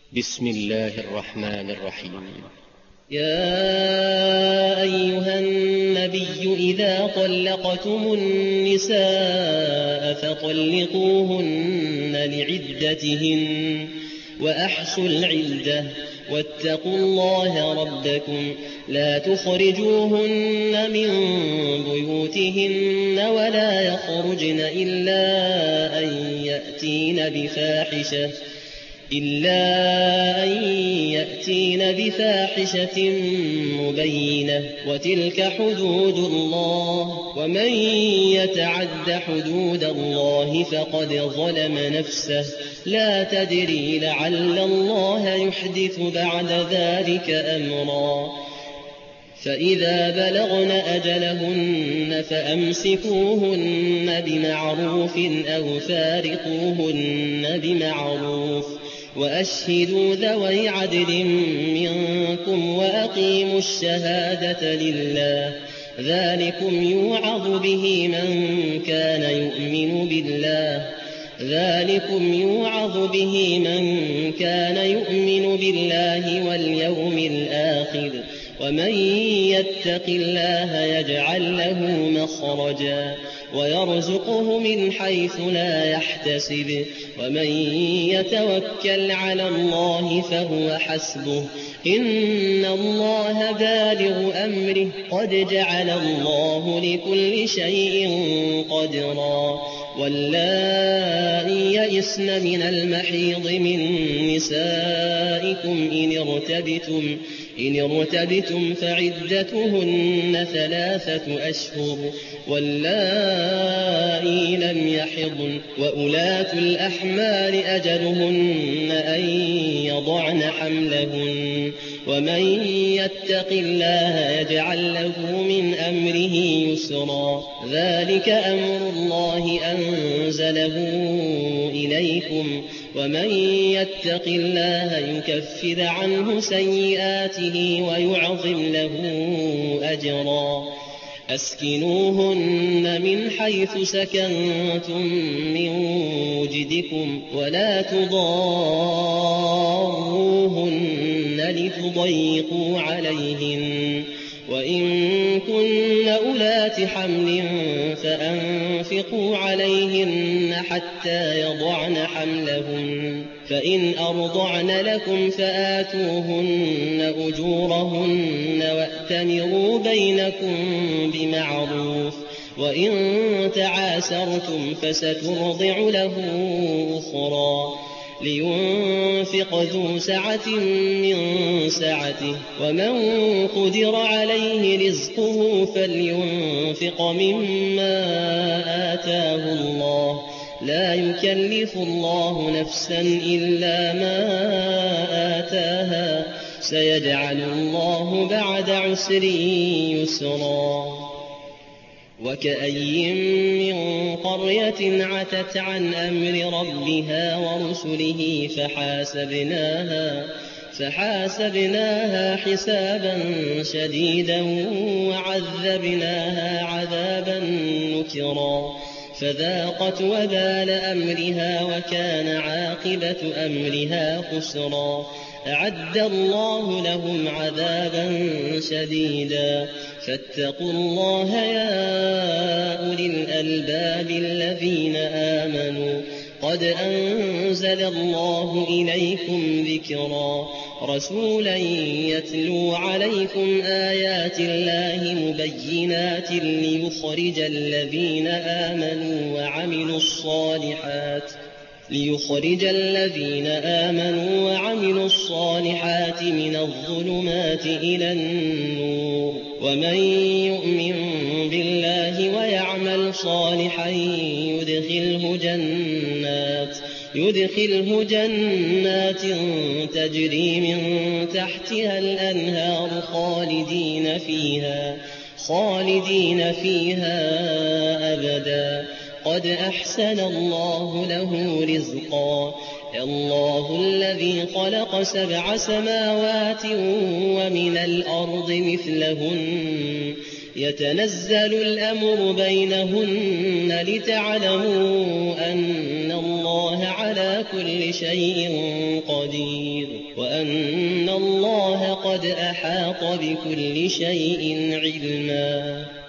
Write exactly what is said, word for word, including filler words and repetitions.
بسم الله الرحمن الرحيم. يا أيها النبي إذا طلقتم النساء فطلقوهن لعدتهن وأحصوا العدة واتقوا الله ربكم لا تخرجوهن من بيوتهن ولا يخرجن إلا أن يأتين بفاحشة إلا أن يأتين بفاحشة مبينة وتلك حدود الله ومن يتعد حدود الله فقد ظلم نفسه لا تدري لعل الله يحدث بعد ذلك أمرا فإذا بلغن أجلهن فأمسكوهن بمعروف أو فارقوهن بمعروف وأشهدوا ذوي عدل منكم وأقيموا الشهادة لله ذلكم يوعظ به من كان يؤمن بالله ذلكم يوعظ به من كان يؤمن بالله واليوم الآخر ومن يتق الله يجعل له مخرجا ويرزقه من حيث لا يحتسب ومن يتوكل على الله فهو حسبه إن الله بالغ أمره قد جعل الله لكل شيء قدرا واللائي يئسن من المحيض من نسائكم إن ارتبتم إن ارتبتم فعدتهن ثلاثة أشهر واللائي لم يحضن وأولاة الأحمال أجلهن أن يضعن حملهن ومن يتق الله يجعل له من أمره يسرا ذلك أمر الله أنزله إليكم ومن يتق الله يكفر عنه سيئاته ويعظم له أجرا أسكنوهن من حيث سكنتم من وجدكم ولا تضاروهن لتضيقوا عليهن وإن كن أولات حمل فأنفقوا عليهن حتى يضعن حملهن فإن أرضعن لكم فآتوهن أجورهن وأتمروا بينكم بمعروف وإن تعاسرتم فسترضع له أخرى لينفق ذو سعة من سعته ومن قدر عليه رزقه فلينفق مما آتاه الله لا يكلف الله نفسا إلا ما آتاها سيجعل الله بعد عسر يسرا وكأي من قرية عتت عن أمر ربها ورسله فحاسبناها فحاسبناها حسابا شديدا وعذبناها عذابا نكرا فذاقت وبال أمرها وكان عاقبة أمرها خسرا أعد الله لهم عذابا شديدا فاتقوا الله يا أولي الألباب الذين آمنوا قد أنزل الله إليكم ذكرا رسولا يتلو عليكم آيات الله مبينات ليخرج الذين آمنوا وعملوا الصالحات ليخرج الذين آمنوا وعملوا الصالحات من الظلمات إلى النور ومن يؤمن بالله ويعمل صالحا يدخله جنات يدخله جنات تجري من تحتها الأنهار خالدين فيها خالدين فيها أبدا قد أحسن الله له رزقا الله الذي خلق سبع سماوات ومن الأرض مثلهن يتنزل الأمر بينهن لتعلموا أن الله على كل شيء قدير وأن الله قد أحاط بكل شيء علما